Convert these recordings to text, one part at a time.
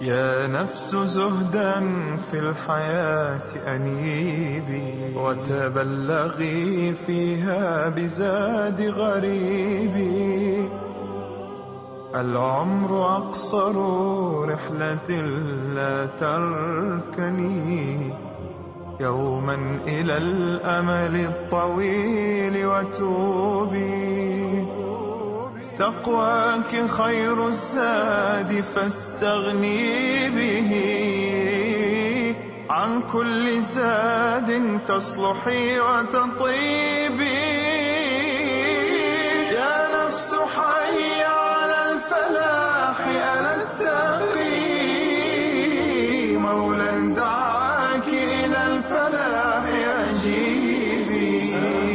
يا نفس زهدا في الحياة أنيبي، وتبلغي فيها بزاد غريبي. العمر أقصر رحلة لا تركني يوما إلى الأمل الطويل وتوبي. تقواك خير الزاد فاستغني به، عن كل زاد تصلحي وتطيبي. يا نفس حي على الفلاح ألا التقي، مولا دعاك إلى الفلاح أجيبي.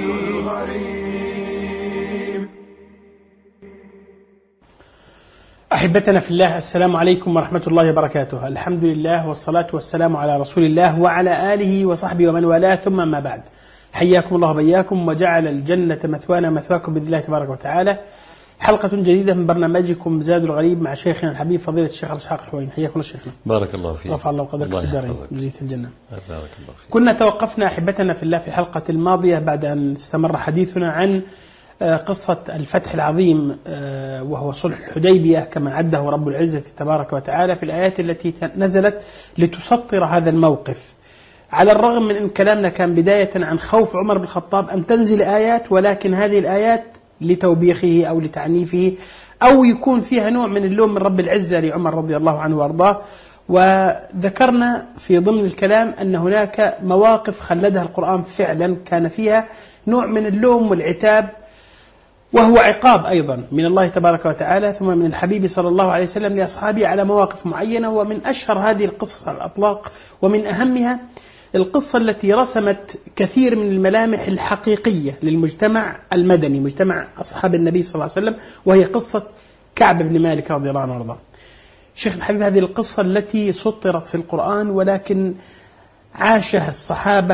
أحبتنا في الله، السلام عليكم ورحمة الله وبركاته. الحمد لله والصلاة والسلام على رسول الله وعلى آله وصحبه ومن والاه، ثم ما بعد. حياكم الله وبياكم، وجعل الجنة مثوانا مثواكم بإذن الله تبارك وتعالى. حلقة جديدة من برنامجكم زاد الغريب مع شيخنا الحبيب فضيلة الشيخ الإسحاق الحويني. حياكم الله شيخنا. بارك الله فيك. رفع الله قدرك في الدارين جزية الجنة. بارك الله فيك. كنا توقفنا أحبتنا في الله في الحلقة الماضية بعد أن استمر حديثنا عن قصة الفتح العظيم، وهو صلح الحديبية كما عده رب العزة تبارك وتعالى في الآيات التي نزلت لتسطر هذا الموقف. على الرغم من أن كلامنا كان بداية عن خوف عمر بن الخطاب أن تنزل آيات، ولكن هذه الآيات لتوبيخه أو لتعنيفه، أو يكون فيها نوع من اللوم من رب العزة لعمر رضي الله عنه وأرضاه. وذكرنا في ضمن الكلام أن هناك مواقف خلدها القرآن فعلا كان فيها نوع من اللوم والعتاب، وهو عقاب أيضا من الله تبارك وتعالى ثم من الحبيب صلى الله عليه وسلم لأصحابه على مواقف معينة. ومن أشهر هذه القصة الأطلاق، ومن أهمها القصة التي رسمت كثير من الملامح الحقيقية للمجتمع المدني، مجتمع أصحاب النبي صلى الله عليه وسلم، وهي قصة كعب بن مالك رضي الله عنه وارضاه. شيخ الحبيب، هذه القصة التي سطرت في القرآن ولكن عاشها الصحابة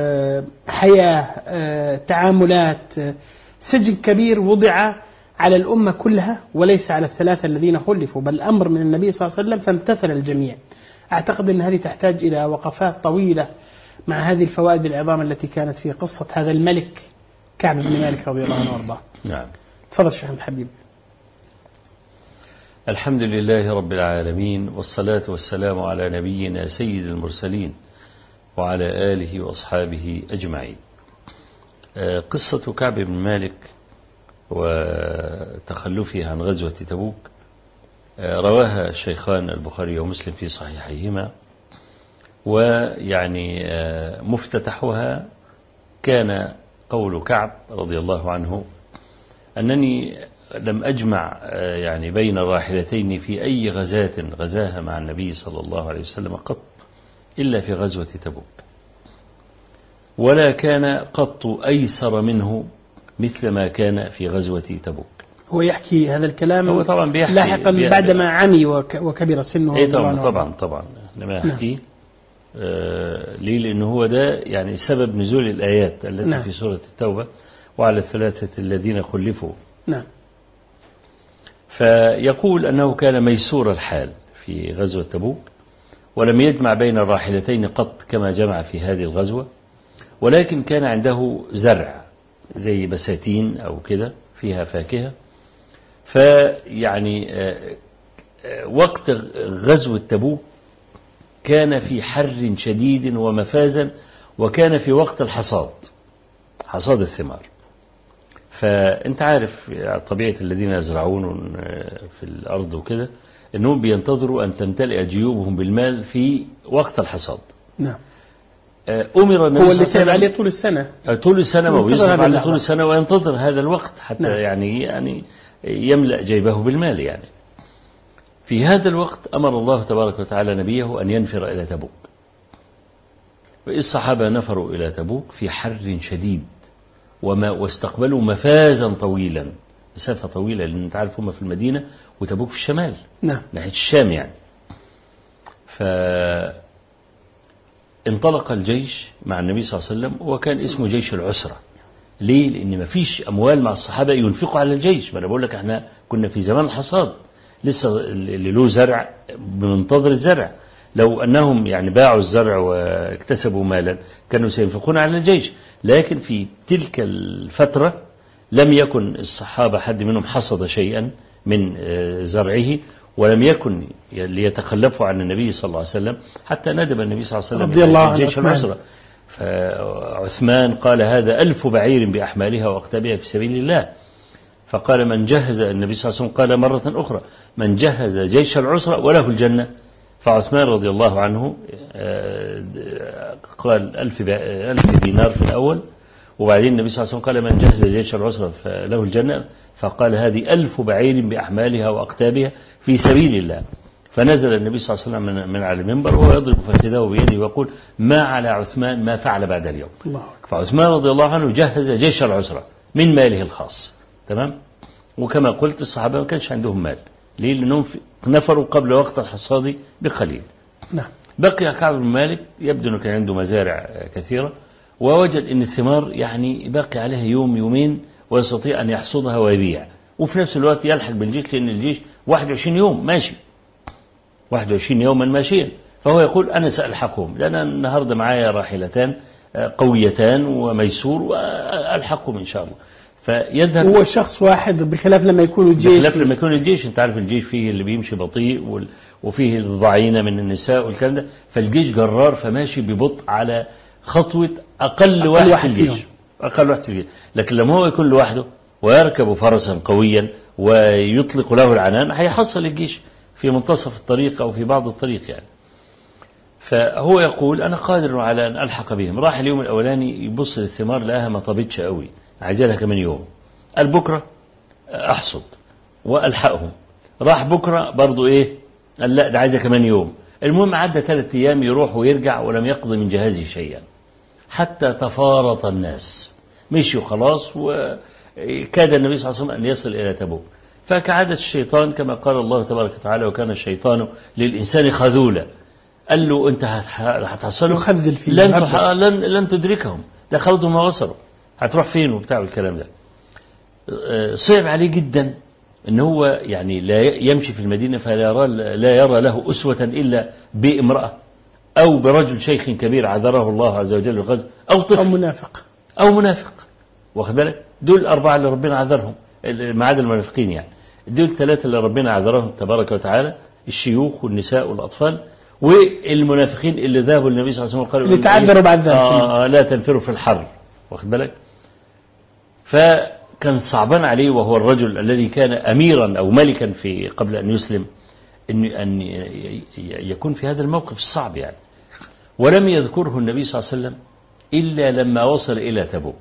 حياة، تعاملات، سجن كبير وضع على الأمة كلها وليس على الثلاثة الذين خلفوا، بل أمر من النبي صلى الله عليه وسلم فامتثل الجميع. أعتقد أن هذه تحتاج إلى وقفات طويلة مع هذه الفوائد العظام التي كانت في قصة هذا الملك كعب بن مالك رضي الله عنه وارضاه. نعم. تفضل شيخ الحبيب. الحمد لله رب العالمين، والصلاة والسلام على نبينا سيد المرسلين وعلى آله وأصحابه أجمعين. قصة كعب بن مالك وتخلفه عن غزوة تبوك رواها الشيخان البخاري ومسلم في صحيحيهما، ويعني مفتتحها كان قول كعب رضي الله عنه: أنني لم أجمع يعني بين الراحلتين في أي غزاة غزاها مع النبي صلى الله عليه وسلم قط إلا في غزوة تبوك، ولا كان قط أيسر منه مثل ما كان في غزوة تبوك. هو يحكي هذا الكلام هو طبعا لاحقا بعدما عمي وكبر سنه. اي طبعا لما يحكي ليه؟ لأنه هو ده يعني سبب نزول الآيات التي في سورة التوبة: وعلى الثلاثة الذين خلفوا. نعم. فيقول أنه كان ميسور الحال في غزوة تبوك، ولم يجمع بين الراحلتين قط كما جمع في هذه الغزوة، ولكن كان عنده زرع زي بساتين أو كده فيها فاكهة. فيعني وقت غزوة تبوك كان في حر شديد ومفازا، وكان في وقت الحصاد، حصاد الثمار. فأنت عارف طبيعة الذين يزرعون في الأرض وكده، أنهم بينتظروا أن تمتلئ جيوبهم بالمال في وقت الحصاد. نعم. أمر النبي هو اللي سيب عليه طول السنة، طول السنة ما يصرف عليه طول السنة، وينتظر هذا الوقت حتى نعم. يعني يملأ جيبه بالمال. يعني في هذا الوقت أمر الله تبارك وتعالى نبيه أن ينفر إلى تبوك، والصحابة نفروا إلى تبوك في حر شديد، واستقبلوا مفازا طويلا، مسافة طويلة، لأن أنت عارف هم في المدينة وتبوك في الشمال. نعم. ناحية الشام يعني. انطلق الجيش مع النبي صلى الله عليه وسلم، وكان اسمه جيش العسرة. ليه؟ لأن ما فيش أموال مع الصحابة ينفقوا على الجيش. ما أنا بقول لك احنا كنا في زمان الحصاد، لسه اللي له زرع بمنتظر الزرع. لو أنهم يعني باعوا الزرع واكتسبوا مالا كانوا سينفقون على الجيش، لكن في تلك الفترة لم يكن الصحابة حد منهم حصد شيئا من زرعه، ولم يكن ليتخلفوا عن النبي صلى الله عليه وسلم، حتى ندب النبي صلى الله عليه وسلم رضي الله عنه جيش العسرة. فعثمان قال هذا 1000 بعير بأحمالها وأقتابها في سبيل الله. فقال من جهز، النبي صلى الله عليه وسلم قال مرة أخرى من جهز جيش العسرة وله الجنة. فعثمان رضي الله عنه قال 1000 دينار في الأول، وبعدين النبي صلى الله عليه وسلم قال من جهز جيش العسرة فله الجنة، فقال هذه 1000 بعير بأحمالها وأقتابها في سبيل الله. فنزل النبي صلى الله عليه وسلم من على المنبر وهو يضرب فخذه بيده ويقول ما على عثمان ما فعل بعد اليوم. فعثمان رضي الله عنه جهز جيش العسرة من ماله الخاص. تمام. وكما قلت الصحابة ما كانش عندهم مال، ليه؟ لأنهم نفروا قبل وقت الحصاد بقليل. نعم. بقي كعب بن مالك يبدو أنه كان عنده مزارع كثيرة، ووجد أن الثمار يعني باقي عليها يوم يومين ويستطيع أن يحصدها ويبيع، وفي نفس الوقت يلحق بالجيش، لأن الجيش 21 يوم ماشي، 21 يوما ماشيا. فهو يقول أنا سألحقهم، لأن النهاردة معايا راحلتان قويتان وميسور وألحقهم إن شاء الله. فيذهب هو شخص واحد، بخلاف لما يكون الجيش. بخلاف لما يكون الجيش، أنت عارف الجيش فيه اللي بيمشي بطيء وفيه الضعينة من النساء والكلام ده، فالجيش جرار فماشي ببطء على خطوة أقل واحد في الجيش، أقل واحد في الجيش. لكن لما هو يكون لوحده ويركب فرسا قويا ويطلق له العنان هيحصل الجيش في منتصف الطريق أو في بعض الطريق يعني. فهو يقول أنا قادر على أن ألحق بهم. راح اليوم الأولاني يبص للثمار لقاها ما طابتش قوي، عايزة لها كمان يوم. قال بكرة أحصد وألحقهم. راح بكرة برضو إيه، قال لا ده عايزة كمان يوم. المهم عدى 3 أيام يروح ويرجع ولم يقض من جهازه شيئا، حتى تفارط الناس، مشوا خلاص، وكاد النبي صلى الله عليه وسلم أن يصل إلى تبوك. فكعادة الشيطان كما قال الله تبارك وتعالى وكان الشيطان للإنسان خذولا، قال له أنت هتحصلوا لن تدركهم، ده خلطوا ما وصلوا، هتروح فين وبتاع الكلام ده. صعب عليه جدا ان هو يعني لا يمشي في المدينة فلا يرى له أسوة إلا بامرأة أو برجل شيخ كبير عذره الله عز وجل الغزو، أو طفل أو منافق واخد بالك. دول 4 اللي ربنا عذرهم، ما عدا المنافقين يعني. دول 3 اللي ربنا عذرهم تبارك وتعالى، الشيوخ والنساء والأطفال والمنافقين اللي ذهبوا للنبي صلى الله عليه وسلم قالوا اللي تعذروا بعد ذلك لا تنفروا في الحر واخد بالك. فكان صعبان عليه، وهو الرجل الذي كان أميرا أو ملكا في قبل أن يسلم، أن يكون في هذا الموقف الصعب يعني. ولم يذكره النبي صلى الله عليه وسلم إلا لما وصل إلى تبوك،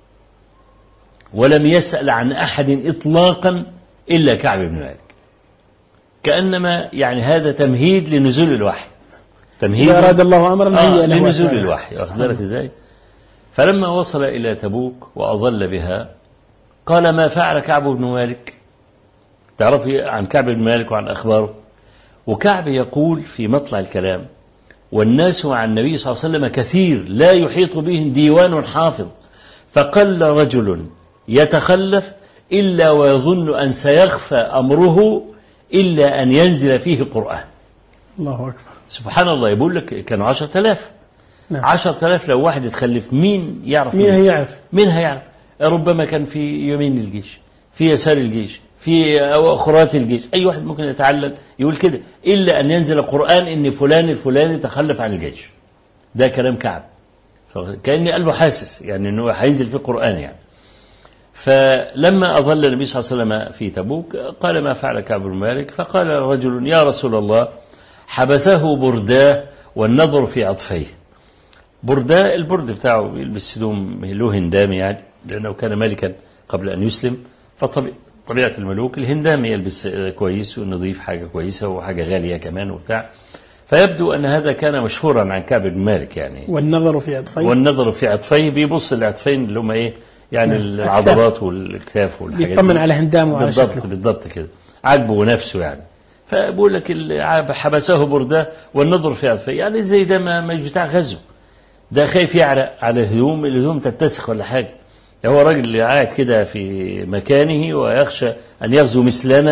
ولم يسأل عن أحد إطلاقا إلا كعب بن مالك، كأنما يعني هذا تمهيد لنزول الوحي، تمهيد أراد الله أمرا لنزول الوحي واخد بالك إزاي. فلما وصل إلى تبوك وأظل بها قال ما فعل كعب بن مالك. تعرفي عن كعب بن مالك وعن أخباره. وكعب يقول في مطلع الكلام والناس مع النبي صلى الله عليه وسلم كثير لا يحيط بهم ديوان حافظ، فقل رجل يتخلف إلا ويظن أن سيخفى أمره إلا أن ينزل فيه قرآن. الله أكبر. سبحان الله. يقول لك كانوا 10,000. نعم. 10,000 لو واحد يتخلف مين يعرف؟ مين هيعرف؟ ربما كان في يمين الجيش، في يسار الجيش، في أخرات الجيش، أي واحد ممكن يتعلل يقول كده، إلا أن ينزل القرآن إن فلان الفلاني تخلف عن الجيش. ده كلام كعب، كأني قلبه حاسس يعني أنه هينزل في القرآن يعني. فلما أظل النبي صلى الله عليه وسلم في تبوك قال ما فعل كعب بن مالك. فقال رجل يا رسول الله حبسه برداه والنظر في عطفيه. برداه البرد بتاعه يلبس هدوم له هندام يعني، لأنه كان ملكا قبل أن يسلم، فطبيعة الملوك الهندام يلبس كويس ونظيف، حاجة كويسة وحاجة غالية كمان وبتاع. فيبدو أن هذا كان مشهورا عن كعب بن مالك يعني. والنظر في عطفيه بيبص العطفين اللي هم إيه يعني العضلات والكتاف والحاجات، يطمن على هندامه وعلى شكله بالضبط كده، عجبه نفسه يعني. فبقول لك حبسه برداه والنظر في عطفيه، يعني زي ده ما مش بتاع غزو، ده خايف يعرق على الهدوم تتسخ ولا حاجة. هو راجل قاعد كده في مكانه ويخشى أن يغزو مثلنا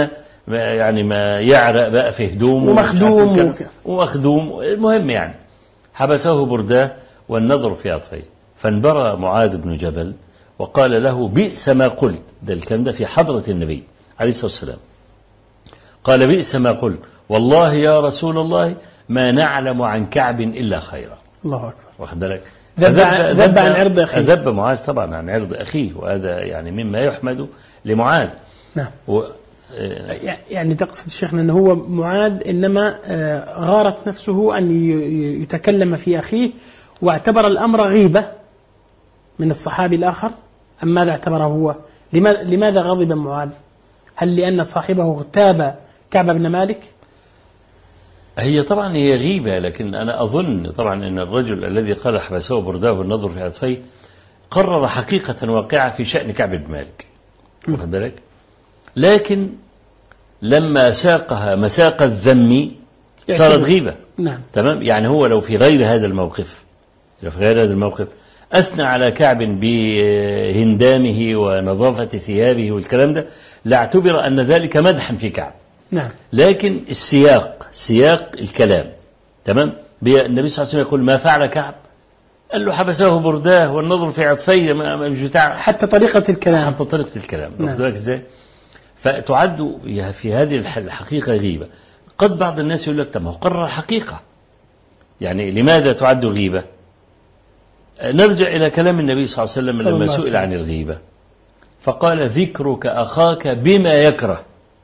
يعني ما يعرق بقى في هدومه ومخدوم. المهم يعني حبسه برداه والنظر في عطفيه، فانبرى معاذ بن جبل وقال له بئس ما قلت. ده الكلام ده في حضرة النبي عليه الصلاة والسلام. قال بئس ما قلت والله يا رسول الله ما نعلم عن كعب إلا خيرا. الله أكبر. واخد بالك؟ ذب عن عرض أخيه. ذب معاذ طبعا عن عرض أخيه، وهذا يعني مما يحمد لمعاذ. نعم. يعني تقصد شيخنا أنه هو معاذ إنما غارت نفسه أن يتكلم في أخيه واعتبر الأمر غيبة من الصحابي الآخر، أم ماذا اعتبره هو؟ لماذا غضب معاذ؟ هل لأن صاحبه اغتاب كعب بن مالك؟ هي طبعا هي غيبة، لكن أنا أظن طبعا أن الرجل الذي قال حبسه برداه والنظر في عطفيه قرر حقيقة واقعة في شأن كعب بن مالك، واخد بالك؟ لكن لما ساقها مساق الذم صارت غيبة. نعم. تمام. يعني هو لو في غير هذا الموقف أثنى على كعب بهندامه ونظافة ثيابه والكلام ده، لاعتبر أن ذلك مدحا في كعب. نعم. لكن سياق الكلام تمام. النبي صلى الله عليه وسلم يقول ما فعل كعب، قال له حبسه برداه والنظر في عطفيه، مش بتاع حتى طريقة الكلام. واخد بالك ازاي؟ فتعد في هذه الحقيقة غيبة. قد بعض الناس يقول لك طب ما هو قرر حقيقة، يعني لماذا تعد غيبة؟ نرجع إلى كلام النبي صلى الله عليه وسلم لما سئل عن الغيبة فقال ذكرك أخاك بما يكره،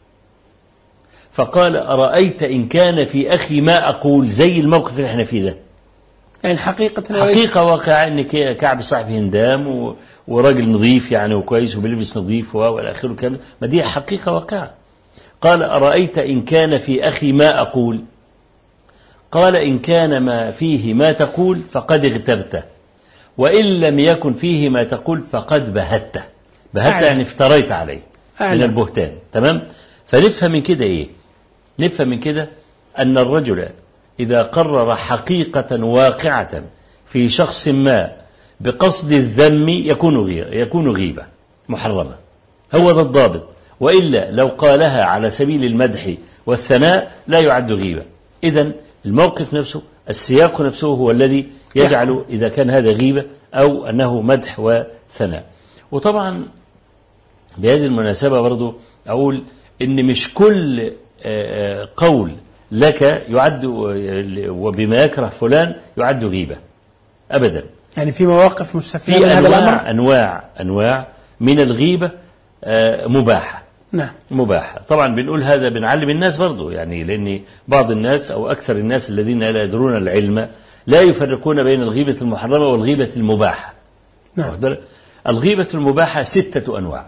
فقال أرأيت إن كان في أخي ما أقول، زي الموقف اللي احنا فيه ده. يعني حقيقة واقعة أن كعب صاحب هندام وراجل نظيف يعني وكويس وبيلبس نظيف والى آخره كامل، ما دي حقيقة واقعة. قال أرأيت إن كان في أخي ما أقول، قال إن كان ما فيه ما تقول فقد اغتبته، وإن لم يكن فيه ما تقول فقد بهته. يعني افتريت عليه من البهتان. تمام. فنفهم من كده إيه؟ نفهم من كده أن الرجل إذا قرر حقيقة واقعة في شخص ما بقصد الذم يكون غيبة محرمة، هو ذا الضابط. وإلا لو قالها على سبيل المدح والثناء لا يعد غيبة. إذن الموقف نفسه، السياق نفسه هو الذي يجعل إذا كان هذا غيبة أو أنه مدح وثناء. وطبعا بهذه المناسبة برضو أقول إن مش كل قول لك يعد وبما يكره فلان يعد غيبة أبدا. يعني في مواقف مستثنية من هذا الأمر، أنواع من الغيبة مباحة. نعم. مباحة. طبعا بنقول هذا بنعلم الناس برضو، يعني لأن بعض الناس أو أكثر الناس الذين لا يدرون العلم لا يفرقون بين الغيبة المحرمة والغيبة المباحة. نعم. الغيبة المباحة 6 أنواع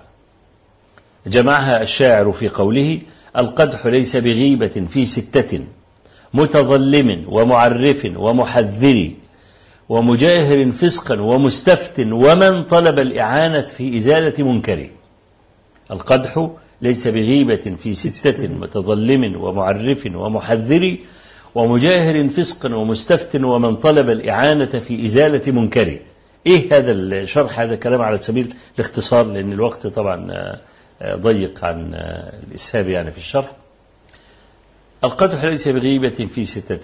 جمعها الشاعر في قوله القدح ليس بغيبة في 6 متظلم ومعرف ومحذر ومجاهر فسقا ومستفت ومن طلب الإعانة في إزالة منكر. القدح ليس بغيبة في 6 متظلم ومعرف ومحذر ومجاهر فسقا ومستفت ومن طلب الإعانة في إزالة منكر. إيه هذا الشرح؟ هذا كلام على سبيل الاختصار لأن الوقت طبعا ضيق عن الإسهاب يعني في الشرح. القدح ليس بغيبة في 6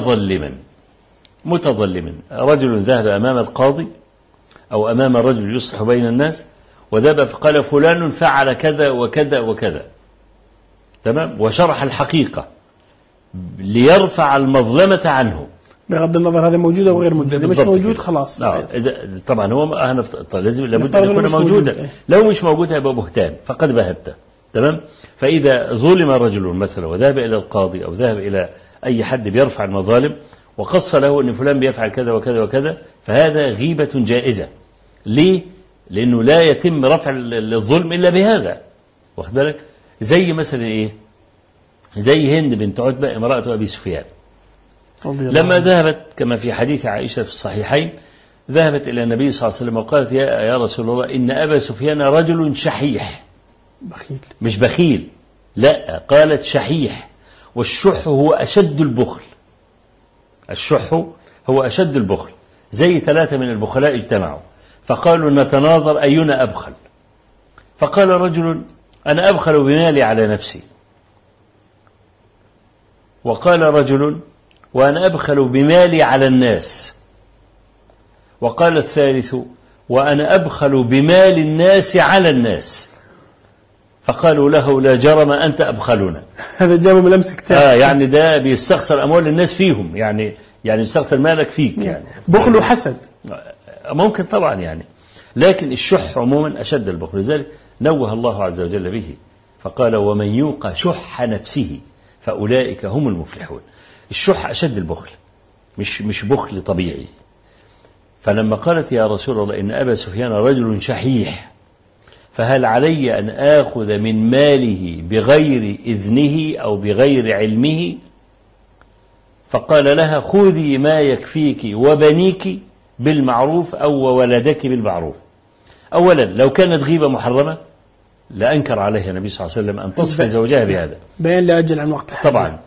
متظلما رجل ذهب أمام القاضي أو أمام رجل يصلح بين الناس وذهب فقال فلان فعل كذا وكذا وكذا، تمام، وشرح الحقيقة ليرفع المظلمة عنه بغض النظر هذا موجود أو غير موجود. مش موجود خلاص. طبعا هو لازم لابد أن يكون موجودا. لو مش موجود هيبقى بهتان فقد بهته. تمام. فإذا ظلم رجل مثلا وذهب إلى القاضي أو ذهب إلى أي حد بيرفع المظالم وقص له أن فلان بيفعل كذا وكذا وكذا، فهذا غيبة جائزة. ليه؟ لأنه لا يتم رفع الظلم إلا بهذا. واخد بالك؟ زي مثلا إيه؟ زي هند بنت عتبة امرأة أبي سفيان لما ذهبت كما في حديث عائشة في الصحيحين، ذهبت إلى النبي صلى الله عليه وسلم وقالت يا رسول الله إن أبا سفيان رجل شحيح. بخيل. مش بخيل، لا، قالت شحيح، والشح هو أشد البخل. الشح هو أشد البخل. زي 3 من البخلاء اجتمعوا فقالوا نتناظر أينا أبخل، فقال رجل أنا أبخل بمالي على نفسي، وقال رجل وأنا أبخل بمالي على الناس. وقال الثالث وأنا أبخل بمال الناس على الناس. فقالوا له لا جرم أنت أبخلنا. هذا جاب ملمس كتاب. يعني ده بيستخسر أموال الناس فيهم، يعني يستخسر مالك فيك يعني. بخل وحسد ممكن طبعا يعني، لكن الشح عموما أشد البخل، لذلك نوه الله عز وجل به فقال ومن يوق شح نفسه فأولئك هم المفلحون. الشح أشد البخل، مش بخل طبيعي. فلما قالت يا رسول الله إن أبا سفيان رجل شحيح فهل علي أن آخذ من ماله بغير إذنه أو بغير علمه؟ فقال لها خذي ما يكفيك وبنيك بالمعروف أو ولدك بالمعروف. أولا لو كانت غيبة محرمة لأنكر عليها النبي صلى الله عليه وسلم أن تصف زوجها بهذا، بيان لأجل عن وقت الحاجة. طبعا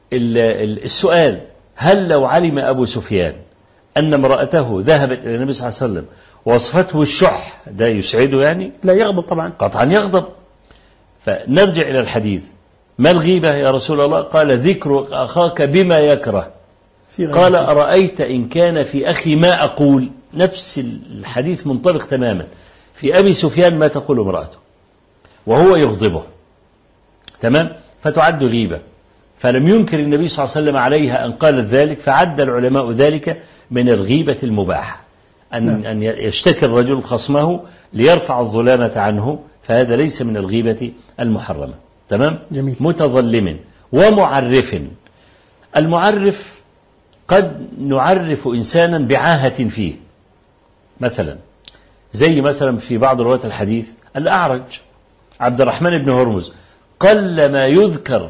السؤال هل لو علم أبو سفيان أن امرأته ذهبت إلى النبي صلى الله عليه وسلم وصفته الشح ده يسعده يعني؟ لا يغضب طبعا، قطعا يغضب. فنرجع إلى الحديث، ما الغيبة يا رسول الله؟ قال ذكر أخاك بما يكره. قال أرأيت إن كان في أخي ما أقول؟ نفس الحديث منطبق تماما في أبي سفيان ما تقول امرأته وهو يغضبه، تمام؟ فتعد غيبة. فلم ينكر النبي صلى الله عليه وسلم عليها أن قالت ذلك، فعد العلماء ذلك من الغيبة المباحة، أن يشتكي الرجل خصمه ليرفع الظلامة عنه، فهذا ليس من الغيبة المحرمة، تمام؟ جميل. متظلم ومعرف. المعرف قد نعرف إنسانا بعاهة فيه، مثلا زي مثلا في بعض رواة الحديث الأعرج عبد الرحمن بن هرمز قل ما يذكر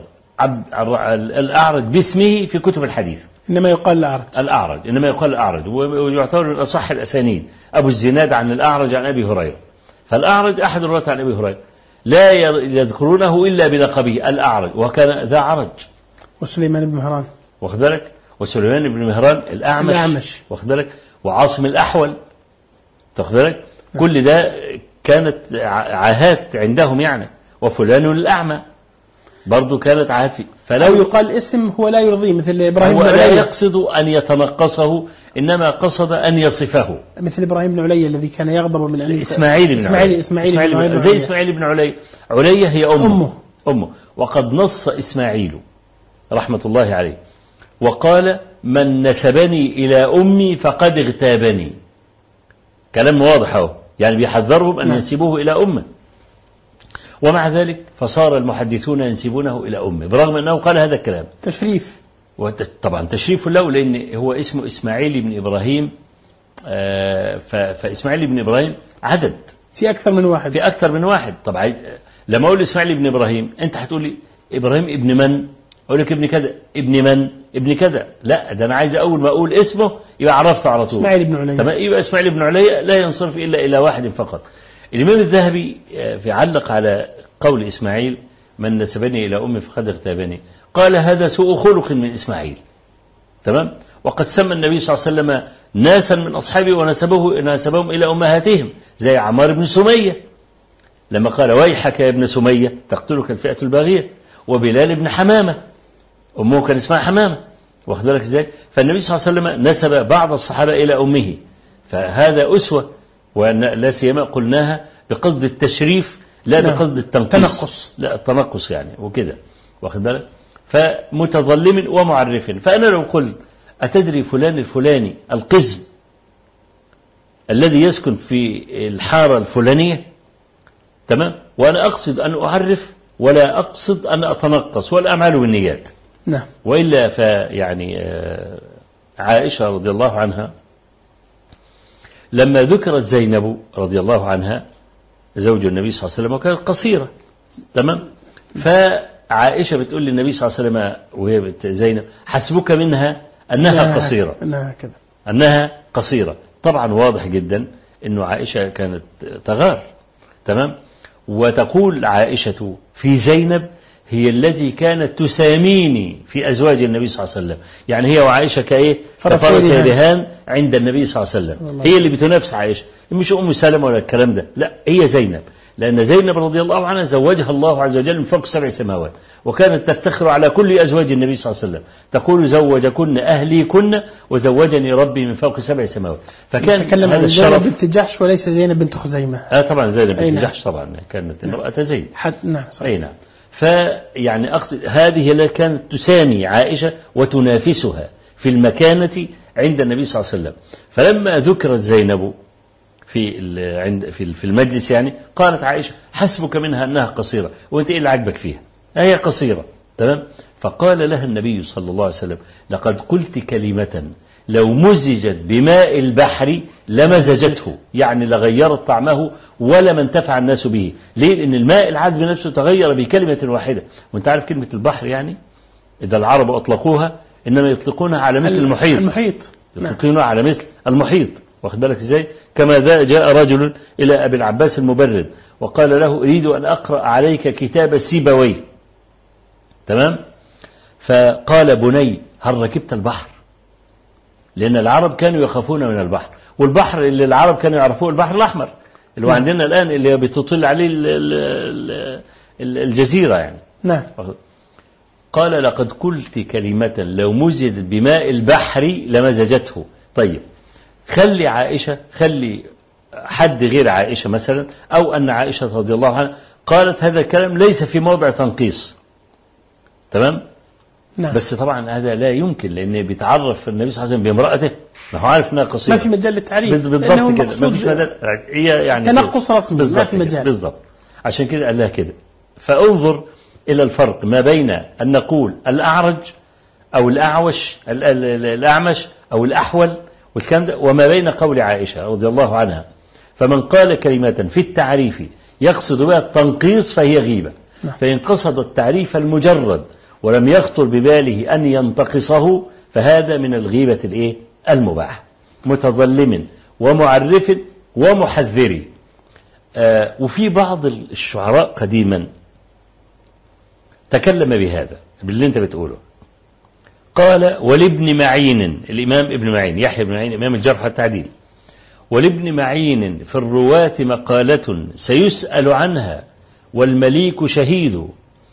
الأعرج باسمه في كتب الحديث، إنما يقال الأعرج إنما يقال الأعرج، ويعتبر من أصح الأسانيد أبو الزناد عن الأعرج عن أبي هريرة. فالأعرج أحد الرواة عن أبي هريرة لا يذكرونه إلا بلقبه الأعرج، وكان ذا عرج. وسليمان بن مهران واخد بالك، وسليمان بن مهران الأعمش واخد بالك، وعاصم الأحول واخد بالك، كل ده كانت عاهات عندهم يعني. وفلان الأعمى برضو كانت عاهات فيه. فلو يقال اسم هو لا يرضيه، مثل إبراهيم بن علية، لا يقصد أن يتنقصه، إنما قصد أن يصفه، مثل إبراهيم بن علية الذي كان يغضب من أن إسماعيل بن علية. زي إسماعيل بن علية. علية هي أمه. وقد نص إسماعيل رحمة الله عليه وقال من نسبني إلى أمي فقد اغتابني. كلام واضح اهو، يعني بيحذرهم أن ينسبوه إلى أمه، ومع ذلك فصار المحدثون ينسبونه إلى أمه برغم أنه قال هذا الكلام. تشريف، طبعا تشريف له، لأن هو اسمه إسماعيل بن إبراهيم، فإسماعيل بن إبراهيم عدد في أكثر من واحد. طبعا لما أقول إسماعيل بن إبراهيم أنت هتقول لي إبراهيم ابن من؟ أقول لك ابن كذا. ابن من؟ ابن كذا. لا، ده أنا عايز أول ما أقول اسمه يبقى عرفته على طول. إسماعيل بن علية. تمام، يبقى إسماعيل بن علية لا ينصرف إلا إلى واحد فقط. الإمام الذهبي علق على قول إسماعيل من نسبني إلى أمي فقد اغتابني، قال هذا سوء خلق من إسماعيل، تمام. وقد سمى النبي صلى الله عليه وسلم ناسا من أصحابه ونسبهم إلى أمهاتهم زي عمار بن سمية لما قال ويحك يا ابن سمية تقتلك الفئة الباغية، وبلال بن حمامة أمه كان اسمها حمامة، واخد بالك ازاي. فالنبي صلى الله عليه وسلم نسب بعض الصحابة إلى أمه، فهذا أسوة، ولا سيما قلناها بقصد التشريف لا بقصد التنقص، لا التنقص يعني وكده، واخد بالك. فمتظلم ومعرف. فأنا لو قلت أتدري فلان الفلاني القزم الذي يسكن في الحارة الفلانية، تمام، وأنا أقصد أن أعرف ولا أقصد أن أتنقص، والأعمال بالنيات. نعم. وإلا فيعني عائشة رضي الله عنها لما ذكرت زينب رضي الله عنها زوج النبي صلى الله عليه وسلم وكانت قصيرة، تمام، فعائشة بتقول للنبي صلى الله عليه وسلم وهي زينب حسبك منها أنها قصيرة، أنها قصيرة. طبعا واضح جدا أنه عائشة كانت تغار، تمام. وتقول عائشة في زينب هي التي كانت تساميني في أزواج النبي صلى الله عليه وسلم، يعني هي وعائشة كإيه كفرس رهان عند النبي صلى الله عليه وسلم. هي اللي بتنافس عائشة، مش أم سلمة ولا الكلام ده، لا هي زينب لأن زينب رضي الله عنها زوجها الله عز وجل من فوق 7 سماوات، وكانت تفتخر على كل أزواج النبي صلى الله عليه وسلم، تقول زوجكن أهلي كن وزوجني ربي من فوق 7 سماوات. فكان نتكلم هذا عن زينب الشرف. بنت جحش وليس زينب بنت خزيمة. طبعا زينب بنت نعم. جحش طبعا كانت امرأة زيد. نعم صحيح. أي نعم. فيعني أقصد هذه التي كانت تسامي عائشة وتنافسها في المكانة عند النبي صلى الله عليه وسلم. فلما ذكرت زينب في المجلس يعني قالت عائشة حسبك منها أنها قصيرة، وأنت إيه اللي عجبك فيها؟ هي قصيرة. تمام. فقال لها النبي صلى الله عليه وسلم لقد قلت كلمة لو مزجت بماء البحر لمزجته، يعني لغيرت طعمه ولما انتفع الناس به. ليه؟ لأن الماء العذب نفسه تغير بكلمة واحدة. وانت عارف كلمة البحر يعني إذا العرب أطلقوها إنما يطلقونها على مثل المحيط. يطلقونها على مثل المحيط. واخد بالك ازاي؟ كما جاء رجل إلى أبي العباس المبرد وقال له أريد أن أقرأ عليك كتاب سيبويه. تمام. فقال بني هل ركبت البحر؟ لأن العرب كانوا يخافون من البحر، والبحر اللي العرب كانوا يعرفوه البحر الأحمر اللي هو عندنا الآن اللي بتطل عليه الجزيرة يعني. نعم. قال لقد قلت كلمة لو مزجت بماء البحر لمزجته. طيب خلي عائشة، خلي حد غير عائشة مثلا، أو أن عائشة رضي الله عنها قالت هذا الكلام ليس في موضع تنقيص. تمام. نعم. بس طبعا هذا لا يمكن، لأن بيتعرف النبي صلى الله عليه وسلم بامرأته، ما هو عارف أنها قصيرة، ما في مجال للتعريف بالضبط كده، ما فيش مجال، هي يعني تنقص رسمي ما في مجال بالضبط. عشان كده قال لها كده. فانظر إلى الفرق ما بين أن نقول الأعرج أو الأعوش الأعمش أو الأحول والكلام ده، وما بين قول عائشة رضي الله عنها فمن قال كلمة في التعريف يقصد بها التنقيص فهي غيبة. فإن قصد التعريف المجرد ولم يخطر بباله أن ينتقصه فهذا من الغيبة الإيه؟ المباح، متظلم ومعرف ومحذر. وفي بعض الشعراء قديما تكلم بهذا باللي انت بتقوله. قال ولابن معين، الإمام ابن معين يحيى بن معين إمام الجرح والتعديل، ولابن معين في الرواة مقالة سيسأل عنها والمليك شهيد.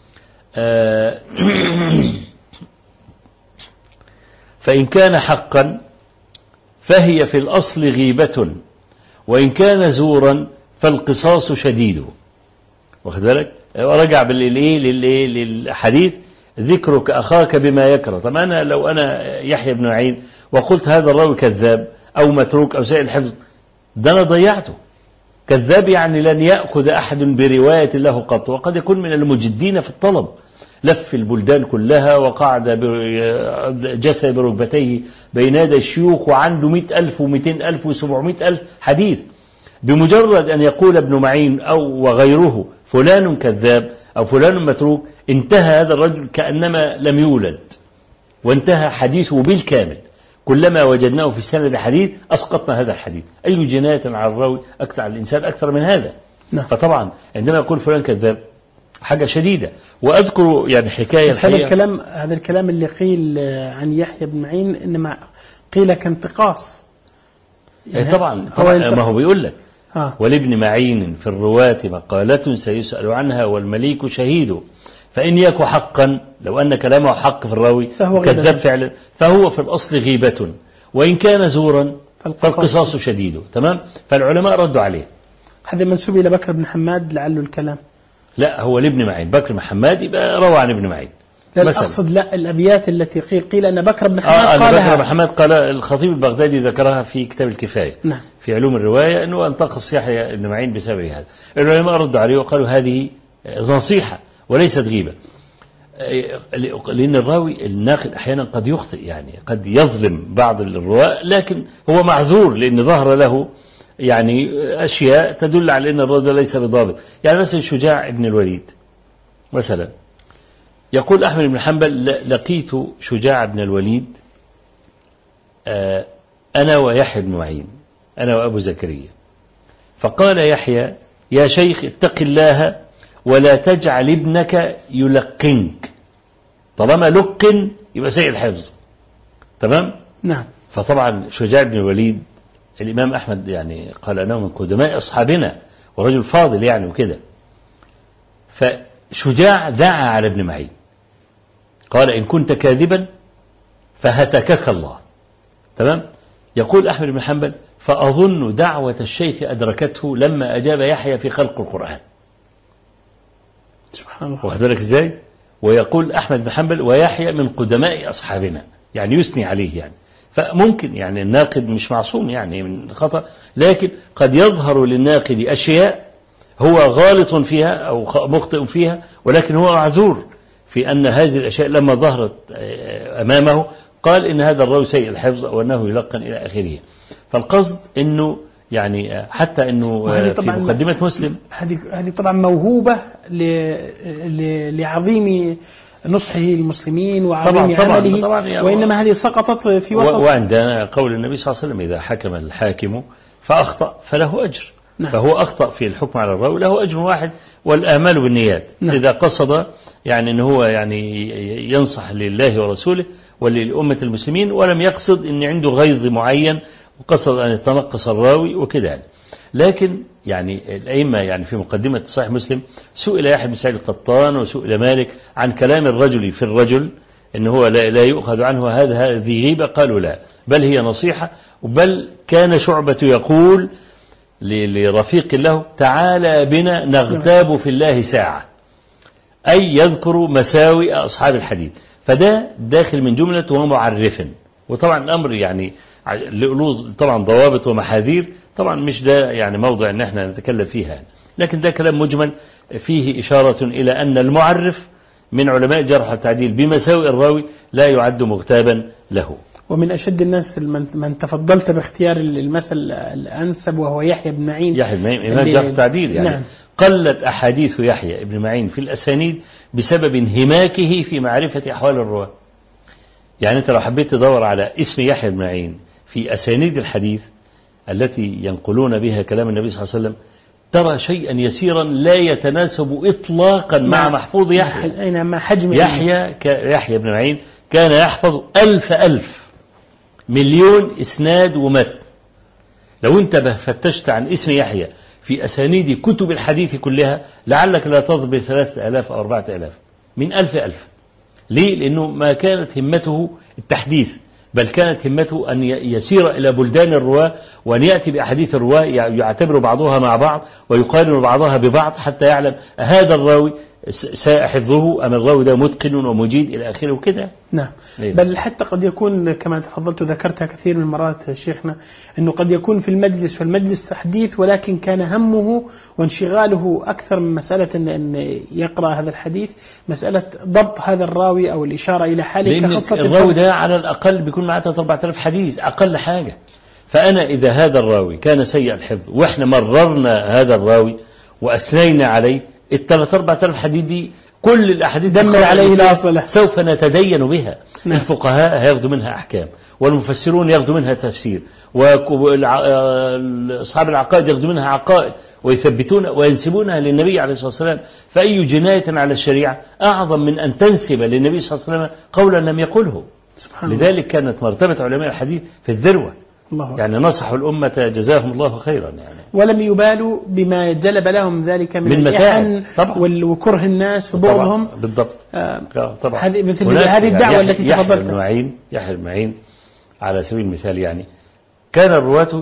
فإن كان حقا فهي في الأصل غيبة، وإن كان زورا فالقصاص شديد. واخد بالك؟ ورجع للحديث ذكرك أخاك بما يكره. طب أنا لو أنا يحيى بن معين وقلت هذا الراوي كذاب أو متروك أو سيء الحفظ، ده أنا ضيعته. كذاب يعني لن يأخذ أحد برواية له قط، وقد يكون من المجدين في الطلب، لف البلدان كلها وقعد جسد بركبتيه بين يدي الشيوخ وعنده 100,000 و200,000 و700,000 حديث. بمجرد أن يقول ابن معين أو وغيره فلان كذاب أو فلان متروك انتهى هذا الرجل كأنما لم يولد، وانتهى حديثه بالكامل. كلما وجدناه في السند حديث أسقطنا هذا الحديث. أي جناية على الراوي أكثر على الإنسان أكثر من هذا. فطبعا عندما يقول فلان كذاب حاجة شديدة. وأذكر يعني حكاية هذا الكلام اللي قيل عن يحيى بن معين إنما قيل كانتقاص يعني طبعا ما هو بيقول لك ولابن معين في الرواة مقالة سيسأل عنها والمليك شهيد. فإن يك حقا، لو أن كلامه حق في الراوي كذاب فعلا فهو في الأصل غيبة، وإن كان زورا فالقصاص شديد. تمام. فالعلماء ردوا عليه. هذا منسوب إلى بكر بن حماد لعله الكلام. لا هو لابن معين، بكر بن حماد يبقى روى عن ابن معين. لا أقصد لا الأبيات التي قيل أن بكر بن حماد قالها. بكر بن حماد قال الخطيب البغدادي ذكرها في كتاب الكفاية. نعم. في علوم الرواية أنه انتقص يحيى بن معين بسبب هذا. العلماء ردوا عليه وقالوا هذه نصيحة وليست غيبة، لأن الراوي الناقد أحيانا قد يخطئ، يعني قد يظلم بعض الرواة، لكن هو معذور لأن ظهر له يعني أشياء تدل على أن الرجل ليس بضابط. يعني مثلا شجاع بن الوليد مثلا يقول أحمد بن حنبل لقيت شجاع بن الوليد أنا ويحيى بن معين، أنا وأبو زكريا، فقال يحيى يا شيخ اتق الله ولا تجعل ابنك يلقنك، طالما لقن يبقى سيء الحفظ. تمام. نعم. فطبعا شجاع بن الوليد الإمام أحمد يعني قال أنه من قدماء أصحابنا ورجل فاضل يعني وكده. فشجاع دعا على ابن معين قال إن كنت كاذبا فهتكك الله. تمام. يقول أحمد بن حنبل فأظن دعوة الشيخ أدركته لما أجاب يحيى في خلق القرآن. سبحان الله. واخد بالك إزاي؟ ويقول أحمد بن حنبل ويحيى من قدماء أصحابنا، يعني يثني عليه يعني. فممكن يعني الناقد مش معصوم يعني من خطأ، لكن قد يظهر للناقد أشياء هو غالط فيها أو مخطئ فيها، ولكن هو معذور في أن هذه الأشياء لما ظهرت أمامه قال إن هذا الراوي سيء الحفظ وأنه يلقن إلى آخره. فالقصد أنه يعني حتى أنه في مقدمة مسلم هذه طبعا موهوبة لعظيم نصحه المسلمين وعظيم عمله، طبعا وإنما هذه سقطت في وسط. وعندنا قول النبي صلى الله عليه وسلم إذا حكم الحاكم فأخطأ فله أجر. نعم. فهو أخطأ في الحكم على الراوي له أجر واحد والآمال بالنيات. نعم. إذا قصد يعني أنه هو يعني ينصح لله ورسوله وللأمة المسلمين ولم يقصد أن عنده غيظ معين وقصد أن يتنقص الراوي وكده يعني. لكن يعني الأئمة يعني في مقدمة صحيح مسلم سئل يحيى بن سعيد القطان وسئل مالك عن كلام الرجل في الرجل إن هو لا يؤخذ عنه هذه غيبة، قالوا لا بل هي نصيحة. بل كان شعبة يقول لرفيق له تعالى بنا نغتاب في الله ساعة، أي يذكر مساوئ أصحاب الحديث. فده داخل من جملة ومعرف. وطبعا الأمر يعني له طبعا ضوابط ومحاذير، طبعا مش ده يعني موضع ان احنا نتكلم فيها، لكن ده كلام مجمل فيه إشارة إلى أن المعرف من علماء الجرح والتعديل بمساوئ الراوي لا يعد مغتابا له. ومن أشد الناس من تفضلت باختيار المثل الأنسب وهو يحيى بن معين. يحيى بن معين إمام جرح والتعديل يعني. نعم. قلت أحاديث يحيى بن معين في الأسانيد بسبب انهماكه في معرفة أحوال الرواة. يعني أنت لو حبيت تدور على اسم يحيى بن معين في أسانيد الحديث التي ينقلون بها كلام النبي صلى الله عليه وسلم ترى شيئا يسيرا لا يتناسب إطلاقا مع محفوظ يحيى. مع حجم يحيى بن معين كان يحفظ ألف مليون إسناد ومتن. لو أنت فتشت عن اسم يحيى في أسانيد كتب الحديث كلها لعلك لا تضرب 3000 أو 4000 من ألف. ليه؟ لأنه ما كانت همته التحديث، بل كانت همته أن يسير إلى بلدان الرواة وأن يأتي بأحاديث الرواة يعتبر بعضها مع بعض ويقارن بعضها ببعض حتى يعلم هذا الراوي ساء حفظه أم الراوي ده متقن ومجيد إلى آخره وكده. نعم. بل حتى قد يكون كما تفضلت وذكرتها كثير من المرات شيخنا أنه قد يكون في المجلس والمجلس تحديث، ولكن كان همه وانشغاله أكثر من مسألة أن يقرأ هذا الحديث، مسألة ضبط هذا الراوي أو الإشارة إلى حاله. خاصة الراوي ده على الأقل بيكون معه 4000 حديث أقل حاجة. فأنا إذا هذا الراوي كان سيء الحفظ وإحنا مررنا هذا الراوي وأثنينا عليه 3000-4000 حديث دي كل الأحاديث دمر عليه الأصل له سوف نتدين بها. نعم. الفقهاء هياخذوا منها أحكام والمفسرون ياخذوا منها تفسير وأصحاب العقائد ياخذوا منها عقائد ويثبتون وينسبونها للنبي عليه الصلاة والسلام. فأي جناية على الشريعة أعظم من أن تنسب للنبي صلى الله عليه وسلم قولا لم يقله. لذلك كانت مرتبة علماء الحديث في الذروة. يعني نصحوا الأمة جزاهم الله خيرا يعني. ولم يبالوا بما جلب لهم ذلك من الإحن وكره الناس وبغضهم. بالضبط. طبعا هذه الدعوة التي تفضلت. يحيى بن معين على سبيل المثال يعني كان الرواة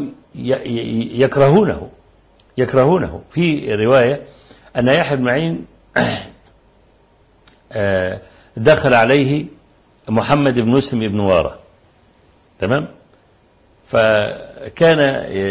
يكرهونه. في رواية أن يحيى بن معين دخل عليه محمد بن مسلم بن وارة. تمام. فكان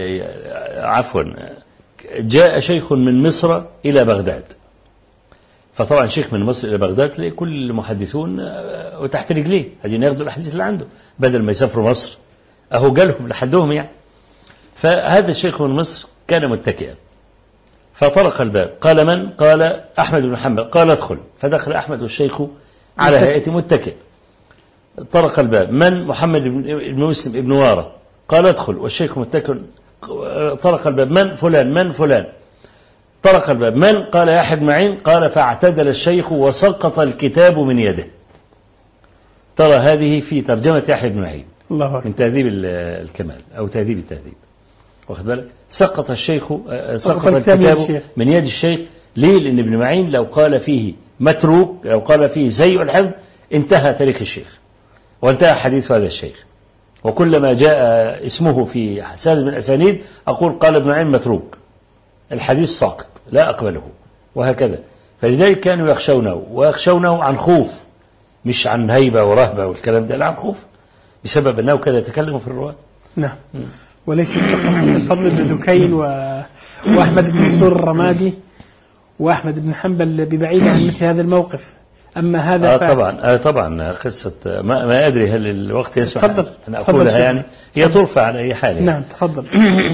جاء شيخ من مصر إلى بغداد. فطبعا شيخ من مصر إلى بغداد تلاقي كل المحدثون وتحت رجليه عايزين ياخدوا الحديث اللي عنده بدل ما يسافروا مصر أهو جالهم لحدهم يعني. فهذا الشيخ من مصر كان متكئا فطرق الباب. قال من؟ قال أحمد بن حنبل. قال ادخل. فدخل أحمد والشيخ على هيئة متكئ. طرق الباب. من؟ محمد بن مسلم بن وارة. قال ادخل والشيخ متكئ. طرق الباب. من؟ فلان. من؟ فلان. طرق الباب. من؟ قال يحيى بن معين. قال فاعتدل الشيخ وسقط الكتاب من يده. ترى هذه في ترجمة يحيى بن معين من تهذيب الكمال أو تهذيب التهذيب. واخد بالك؟ سقط الشيخ سقط الكتاب الكتاب من يد الشيخ. ليه؟ لأن ابن معين لو قال فيه متروك، لو قال فيه سيء الحفظ، انتهى تاريخ الشيخ وانتهى حديث هذا الشيخ. وكلما جاء اسمه في سند من الأسانيد أقول قال ابن معين متروك، الحديث ساقط لا أقبله، وهكذا. فلذلك كانوا يخشونه، ويخشونه عن خوف، مش عن هيبة ورهبة والكلام ده، لا، عن خوف، بسبب أنه كان يتكلم في الرواية. نعم. وليس قصة الفضل بن دكين وأحمد بن منصور الرمادي وأحمد بن حنبل ببعيد عن مثل هذا الموقف. أما هذا طبعا قصة ما أدري هل الوقت يسمح أن أقولها؟ تفضل يعني هي ترفع على أي حال يعني. نعم تفضل.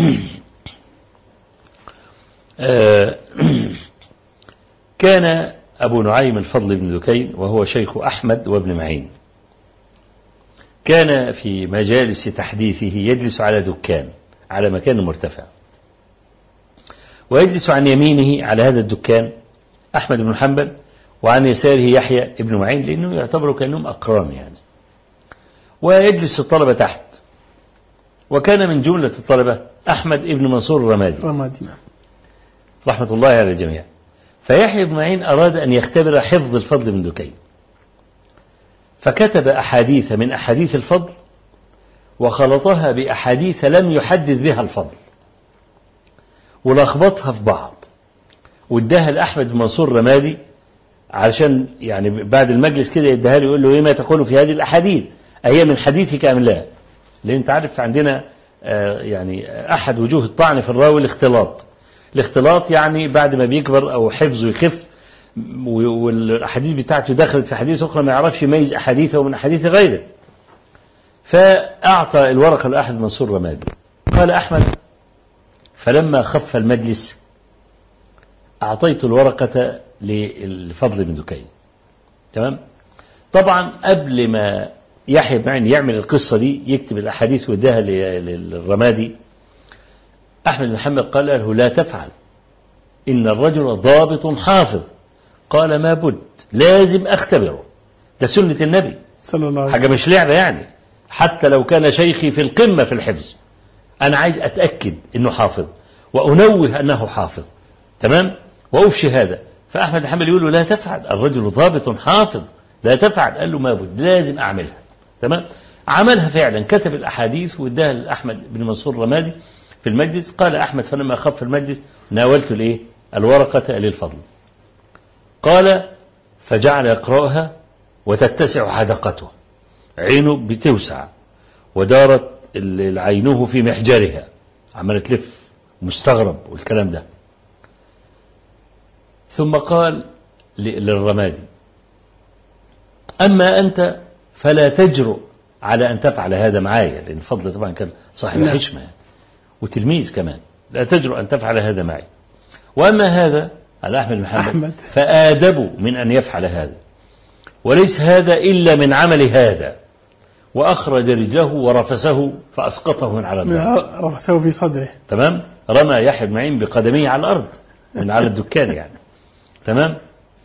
كان أبو نعيم الفضل بن دكين وهو شيخ أحمد وابن معين، كان في مجالس تحديثه يجلس على دكان على مكان مرتفع، ويجلس عن يمينه على هذا الدكان أحمد بن حنبل، وعن يساره يحيى ابن معين، لأنه يعتبروا كأنهم أقران يعني. ويجلس الطلبة تحت، وكان من جملة الطلبة أحمد ابن منصور الرمادي رحمة الله على الجميع. فيحيى بن معين أراد أن يختبر حفظ الفضل بن دكين، فكتب أحاديث من أحاديث الفضل وخلطها بأحاديث لم يحدث بها الفضل، ولخبطها في بعض، واداها لأحمد بن منصور الرمادي علشان يعني بعد المجلس كده يديها له، يقول له: ايه ما تقول في هذه الأحاديث؟ أهي من حديثك أم لا؟ لأن أنت عارف عندنا يعني أحد وجوه الطعن في الراوي الاختلاط يعني بعد ما بيكبر أو حفظه يخف والأحاديث بتاعته دخلت في حديث أخرى ما يعرفش يميز أحاديثه من أحاديث غيره. فأعطى الورقة لأحمد منصور الرمادي. قال أحمد: فلما خف المجلس أعطيت الورقة للفضل بن دكين. تمام؟ طبعا قبل ما يحيى بن معين يعمل القصة دي يكتب الأحاديث ويديها للرمادي، أحمد بن محمد قال له: لا تفعل، إن الرجل ضابط حافظ. قال: ما بد، لازم أختبره، ده سنة النبي صلى الله عليه وسلم، حاجة مش لعبة يعني، حتى لو كان شيخي في القمة في الحفظ أنا عايز أتأكد إنه حافظ وأنوه أنه حافظ. تمام؟ وأفشي هذا. فأحمد حنبل يقول له: لا تفعل، الرجل ضابط حافظ، لا تفعل. قال له: ما بد، لازم أعملها. تمام؟ عملها فعلا، كتب الأحاديث واداها لأحمد بن منصور الرمادي في المجلس. قال أحمد: فلما خف المجلس ناولت الإيه؟ الورقة للفضل. قال: فجعل يقرأها وتتسع حدقته، عينه بتوسع ودارت عينه في محجرها، عمالة تلف، مستغرب والكلام ده. ثم قال للرمادي: أما أنت فلا تجرؤ على أن تفعل هذا معايا، لأن الفضل طبعا كان صاحب حشمة وتلميذ كمان، لا تجرؤ أن تفعل هذا معي. وأما هذا على أحمد بن محمد فآدبوا من أن يفعل هذا، وليس هذا إلا من عمل هذا. وأخرج رجله ورفسه فأسقطه من على الأرض، رفسه في صدره. تمام؟ رمى يحيى بن معين بقدميه على الأرض من على الدكان يعني. تمام؟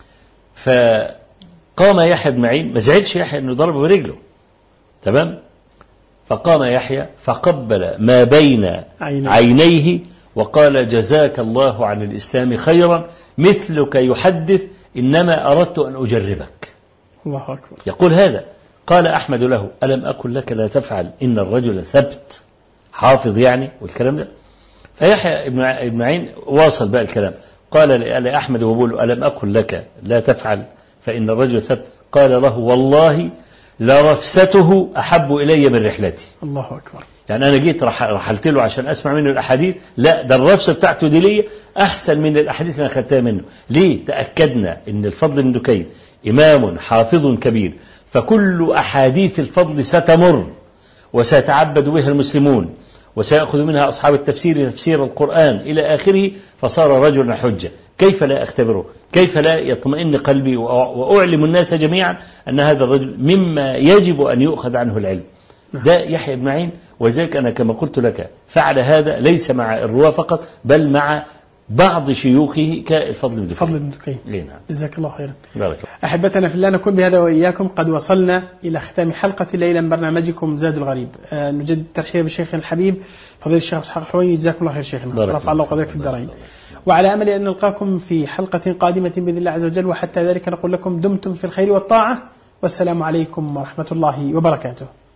فقام يحيى بن معين، ما زعلش يحيى أنه ضربه برجله. تمام؟ فقام يحيى فقبل ما بين عينيه وقال: جزاك الله عن الإسلام خيرا، مثلك يحدث، إنما أردت أن أجربك. الله أكبر. يقول هذا. قال أحمد له: ألم أقل لك لا تفعل، إن الرجل ثبت حافظ يعني والكلام ده. فيحيى ابن معين واصل بقى الكلام، قال لأحمد وبقول له: ألم أقل لك لا تفعل فإن الرجل ثبت؟ قال له: والله لرفسته أحب إلي من رحلتي. الله أكبر. يعني أنا جيت رحلت له عشان أسمع منه الأحاديث، لا، ده الرفسة بتاعته دي لي أحسن من الأحاديث اللي أنا أخذتها منه. ليه؟ تأكدنا إن الفضل بن دكين إمام حافظ كبير، فكل أحاديث الفضل ستمر وسيتعبد بها المسلمون وسيأخذ منها أصحاب التفسير تفسير القرآن إلى آخره، فصار رجلا حجة. كيف لا أختبره؟ كيف لا يطمئن قلبي وأعلم الناس جميعا أن هذا الرجل مما يجب أن يؤخذ عنه العلم؟ ده يحيى بن معين. وذلك أنا كما قلت لك فعل هذا ليس مع الرواة فقط، بل مع بعض شيوخه كالفضل بن دكين. فضل بن دكين. نعم. جزاك الله خيرا. بارك الله. أحبتنا في الله، نكون بهذا وإياكم قد وصلنا إلى ختام حلقة الليلة من برنامجكم زاد الغريب. نجد الترحيب بشيخنا الحبيب فضيلة الشيخ إسحاق الحويني، جزاكم الله خير شيخنا، رفع الله قدرك في الدارين. وعلى أمل أن نلقاكم في حلقة قادمة بإذن الله عز وجل، وحتى ذلك نقول لكم دمتم في الخير والطاعة، والسلام عليكم ورحمة الله وبركاته.